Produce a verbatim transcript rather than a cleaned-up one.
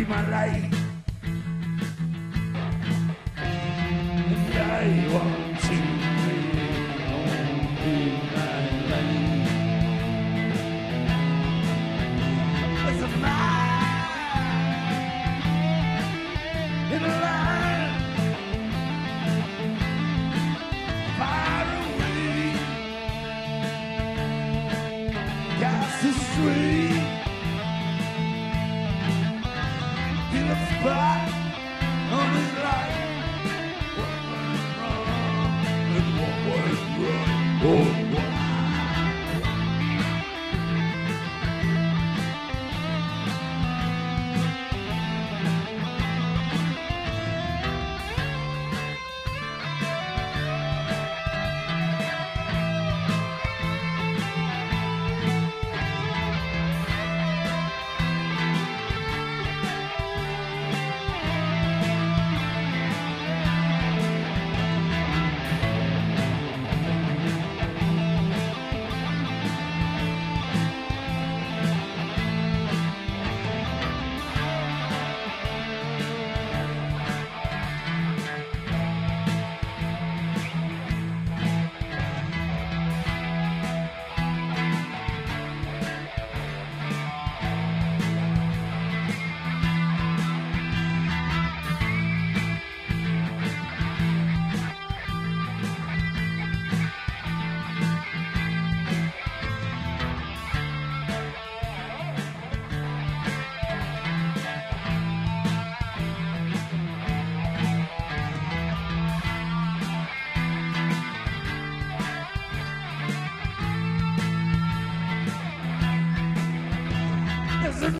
my life, and I want to live on in my life. As a man in a land far away, cast astray. A spot on his life. What went wrong and what was right? Oh.